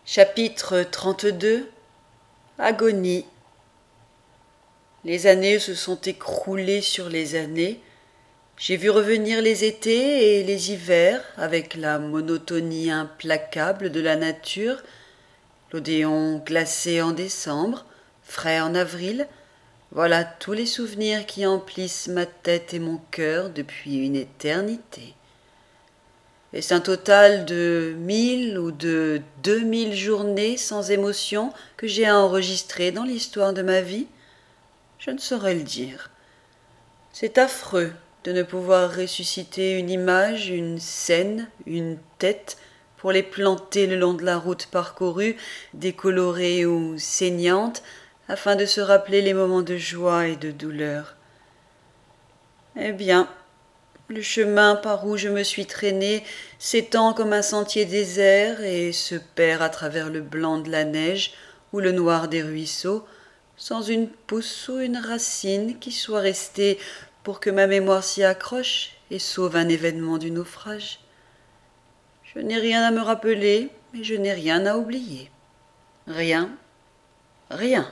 Chapitre 32. Agonie. Les années se sont écroulées sur les années. J'ai vu revenir les étés et les hivers avec la monotonie implacable de la nature, l'Odéon glacé en décembre, frais en avril. Voilà tous les souvenirs qui emplissent ma tête et mon cœur depuis une éternité. Est-ce un total de 1000 ou de 2000 journées sans émotion que j'ai à enregistrer dans l'histoire de ma vie? Je ne saurais le dire. C'est affreux de ne pouvoir ressusciter une image, une scène, une tête, pour les planter le long de la route parcourue, décolorée ou saignante, afin de se rappeler les moments de joie et de douleur. Eh bien, le chemin par où je me suis traînée s'étend comme un sentier désert et se perd à travers le blanc de la neige ou le noir des ruisseaux, sans une pousse ou une racine qui soit restée pour que ma mémoire s'y accroche et sauve un événement du naufrage. Je n'ai rien à me rappeler, mais je n'ai rien à oublier. Rien, rien.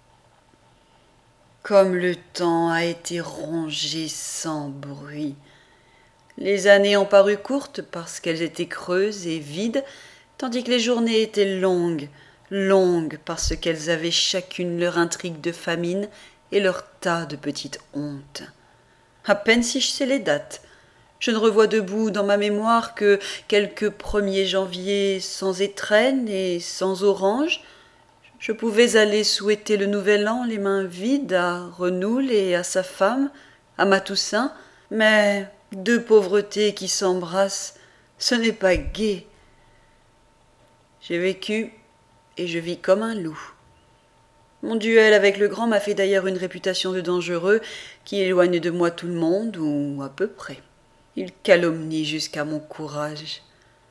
Comme le temps a été rongé sans bruit. Les années ont paru courtes parce qu'elles étaient creuses et vides, tandis que les journées étaient longues, longues parce qu'elles avaient chacune leur intrigue de famine et leur tas de petites hontes. À peine si je sais les dates. Je ne revois debout dans ma mémoire que quelques 1er janvier sans étrenne et sans orange. Je pouvais aller souhaiter le nouvel an les mains vides à Renoul et à sa femme, à ma Toussaint, mais deux pauvretés qui s'embrassent, ce n'est pas gai. J'ai vécu et je vis comme un loup. Mon duel avec le grand m'a fait d'ailleurs une réputation de dangereux qui éloigne de moi tout le monde, ou à peu près. Il calomnie jusqu'à mon courage.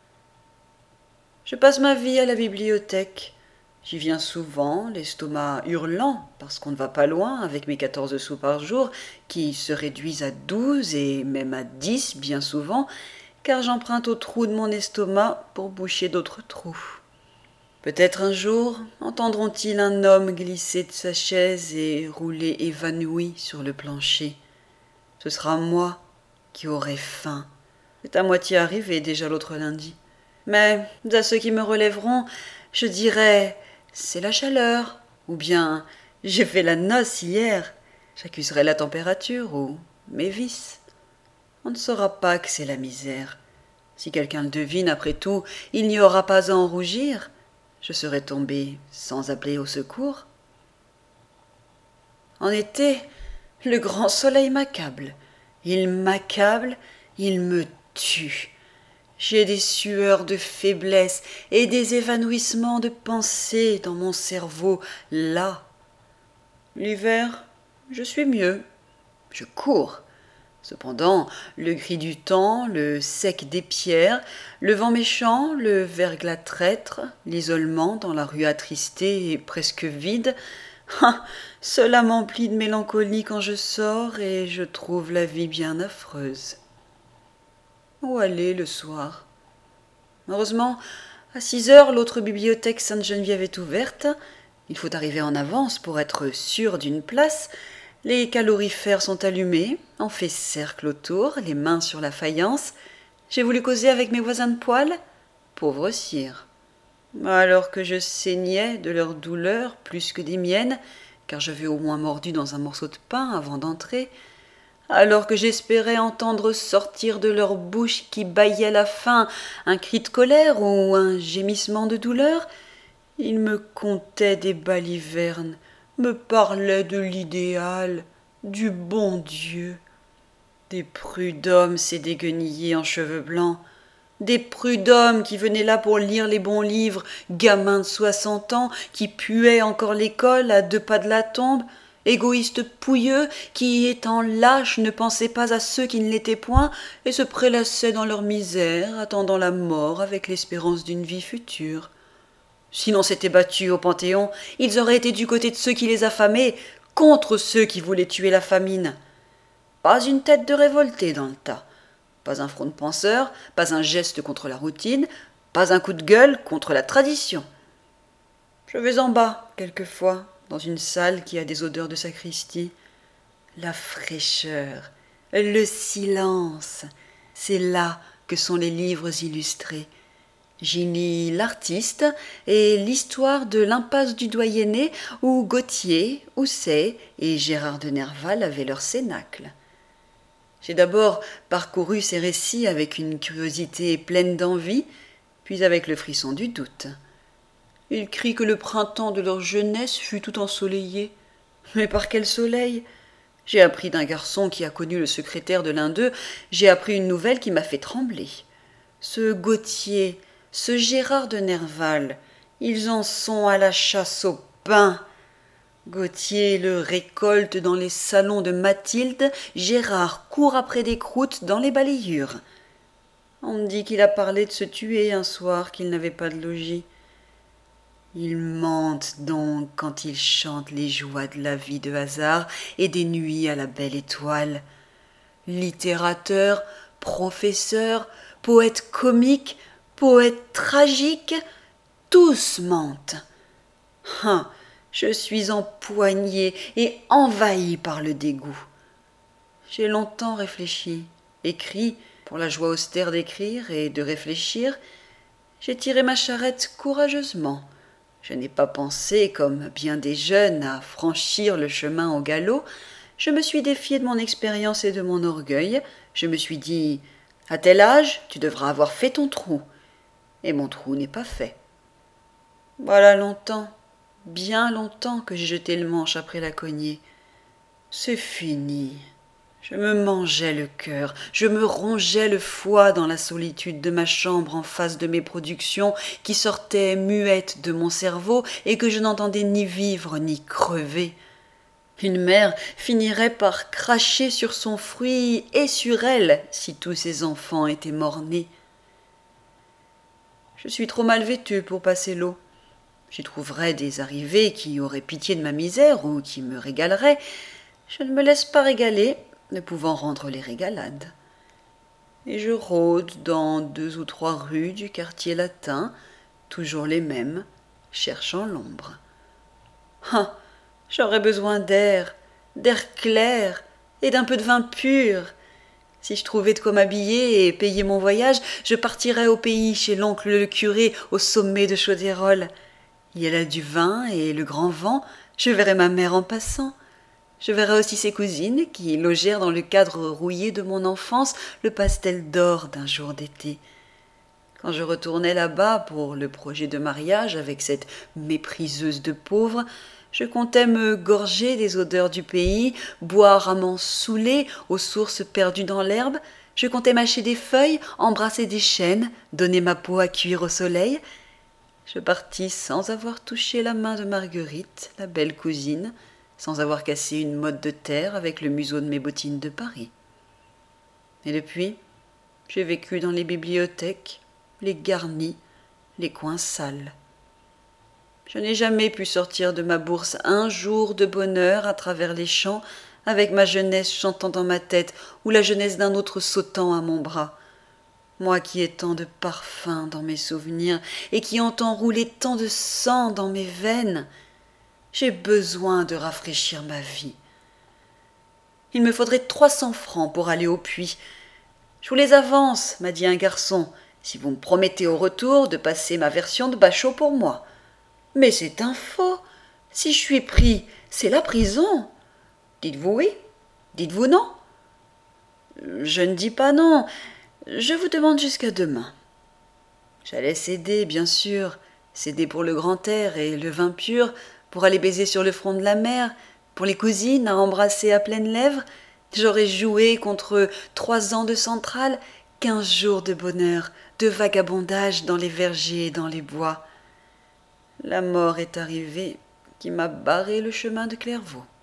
Je passe ma vie à la bibliothèque. J'y viens souvent, l'estomac hurlant, parce qu'on ne va pas loin avec mes 14 sous par jour, qui se réduisent à 12 et même à 10 bien souvent, car j'emprunte aux trous de mon estomac pour boucher d'autres trous. Peut-être un jour entendront-ils un homme glisser de sa chaise et rouler évanoui sur le plancher. Ce sera moi qui aurai faim. C'est à moitié arrivé déjà l'autre lundi. Mais à ceux qui me relèveront, je dirai « c'est la chaleur » ou bien « j'ai fait la noce hier ». J'accuserai la température ou mes vices. On ne saura pas que c'est la misère. Si quelqu'un le devine, après tout, il n'y aura pas à en rougir. Je serai tombé sans appeler au secours. En été, le grand soleil m'accable. Il m'accable, il me tue. J'ai des sueurs de faiblesse et des évanouissements de pensée dans mon cerveau, là. L'hiver, je suis mieux. Je cours. Cependant, le gris du temps, le sec des pierres, le vent méchant, le verglas traître, l'isolement dans la rue attristée et presque vide, cela m'emplit de mélancolie quand je sors et je trouve la vie bien affreuse. Où aller le soir? Heureusement, à 6 heures, l'autre bibliothèque Sainte-Geneviève est ouverte. Il faut arriver en avance pour être sûr d'une place. Les calorifères sont allumés, on fait cercle autour, les mains sur la faïence. J'ai voulu causer avec mes voisins de poêle. Pauvre cire. Alors que je saignais de leur douleur plus que des miennes, car j'avais au moins mordu dans un morceau de pain avant d'entrer, alors que j'espérais entendre sortir de leur bouche qui bâillait la faim un cri de colère ou un gémissement de douleur, ils me contaient des balivernes, me parlaient de l'idéal, du bon Dieu. Des prud'hommes ces déguenillés en cheveux blancs, des prud'hommes qui venaient là pour lire les bons livres, gamins de 60 ans, qui puaient encore l'école à 2 pas de la tombe, égoïstes pouilleux qui, étant lâches, ne pensaient pas à ceux qui ne l'étaient point et se prélassaient dans leur misère, attendant la mort avec l'espérance d'une vie future. Si l'on s'était battu au Panthéon, ils auraient été du côté de ceux qui les affamaient, contre ceux qui voulaient tuer la famine. Pas une tête de révolté dans le tas, pas un front de penseur, pas un geste contre la routine, pas un coup de gueule contre la tradition. Je vais en bas, quelquefois, dans une salle qui a des odeurs de sacristie. La fraîcheur, le silence, c'est là que sont les livres illustrés. J'y lis L'artiste et l'histoire de l'impasse du Doyenné où Gautier, Houssaye et Gérard de Nerval avaient leur cénacle. J'ai d'abord parcouru ces récits avec une curiosité pleine d'envie, puis avec le frisson du doute. Ils crient que le printemps de leur jeunesse fut tout ensoleillé. Mais par quel soleil? J'ai appris d'un garçon qui a connu le secrétaire de l'un d'eux, j'ai appris une nouvelle qui m'a fait trembler. Ce Gautier, ce Gérard de Nerval, ils en sont à la chasse au pain. Gautier le récolte dans les salons de Mathilde, Gérard court après des croûtes dans les balayures. On me dit qu'il a parlé de se tuer un soir, qu'il n'avait pas de logis. Ils mentent donc quand ils chantent les joies de la vie de hasard et des nuits à la belle étoile. Littérateurs, professeurs, poètes comiques, poètes tragiques, tous mentent. Je suis empoignée et envahie par le dégoût. J'ai longtemps réfléchi, écrit, pour la joie austère d'écrire et de réfléchir. J'ai tiré ma charrette courageusement. Je n'ai pas pensé, comme bien des jeunes, à franchir le chemin au galop. Je me suis défiée de mon expérience et de mon orgueil. Je me suis dit, à tel âge, tu devras avoir fait ton trou. Et mon trou n'est pas fait. Voilà longtemps, bien longtemps que j'ai jeté le manche après la cognée. C'est fini. Je me mangeais le cœur, je me rongeais le foie dans la solitude de ma chambre en face de mes productions qui sortaient muettes de mon cerveau et que je n'entendais ni vivre ni crever. Une mère finirait par cracher sur son fruit et sur elle si tous ses enfants étaient morts-nés. Je suis trop mal vêtue pour passer l'eau. J'y trouverais des arrivés qui auraient pitié de ma misère ou qui me régaleraient. Je ne me laisse pas régaler, ne pouvant rendre les régalades. Et je rôde dans 2 ou 3 rues du quartier latin, toujours les mêmes, cherchant l'ombre. J'aurais besoin d'air clair et d'un peu de vin pur. Si je trouvais de quoi m'habiller et payer mon voyage, je partirais au pays chez l'oncle le curé au sommet de Chaudérolles. Il y a là du vin et le grand vent, je verrais ma mère en passant. Je verrai aussi ses cousines qui logèrent dans le cadre rouillé de mon enfance le pastel d'or d'un jour d'été. Quand je retournais là-bas pour le projet de mariage avec cette mépriseuse de pauvre, je comptais me gorger des odeurs du pays, boire à m'en saouler aux sources perdues dans l'herbe. Je comptais mâcher des feuilles, embrasser des chênes, donner ma peau à cuire au soleil. Je partis sans avoir touché la main de Marguerite, la belle cousine, sans avoir cassé une motte de terre avec le museau de mes bottines de Paris. Et depuis, j'ai vécu dans les bibliothèques, les garnis, les coins sales. Je n'ai jamais pu sortir de ma bourse un jour de bonheur à travers les champs, avec ma jeunesse chantant dans ma tête ou la jeunesse d'un autre sautant à mon bras. Moi qui ai tant de parfums dans mes souvenirs et qui entends rouler tant de sang dans mes veines, j'ai besoin de rafraîchir ma vie. Il me faudrait 300 francs pour aller au puits. Je vous les avance, m'a dit un garçon, si vous me promettez au retour de passer ma version de bachot pour moi. Mais c'est un faux. Si je suis pris, c'est la prison. Dites-vous oui? Dites-vous non? Je ne dis pas non. Je vous demande jusqu'à demain. J'allais céder, bien sûr, céder pour le grand air et le vin pur, pour aller baiser sur le front de la mer, pour les cousines à embrasser à pleines lèvres. J'aurais joué contre 3 ans de centrale, 15 jours de bonheur, de vagabondage dans les vergers et dans les bois. La mort est arrivée, qui m'a barré le chemin de Clairvaux.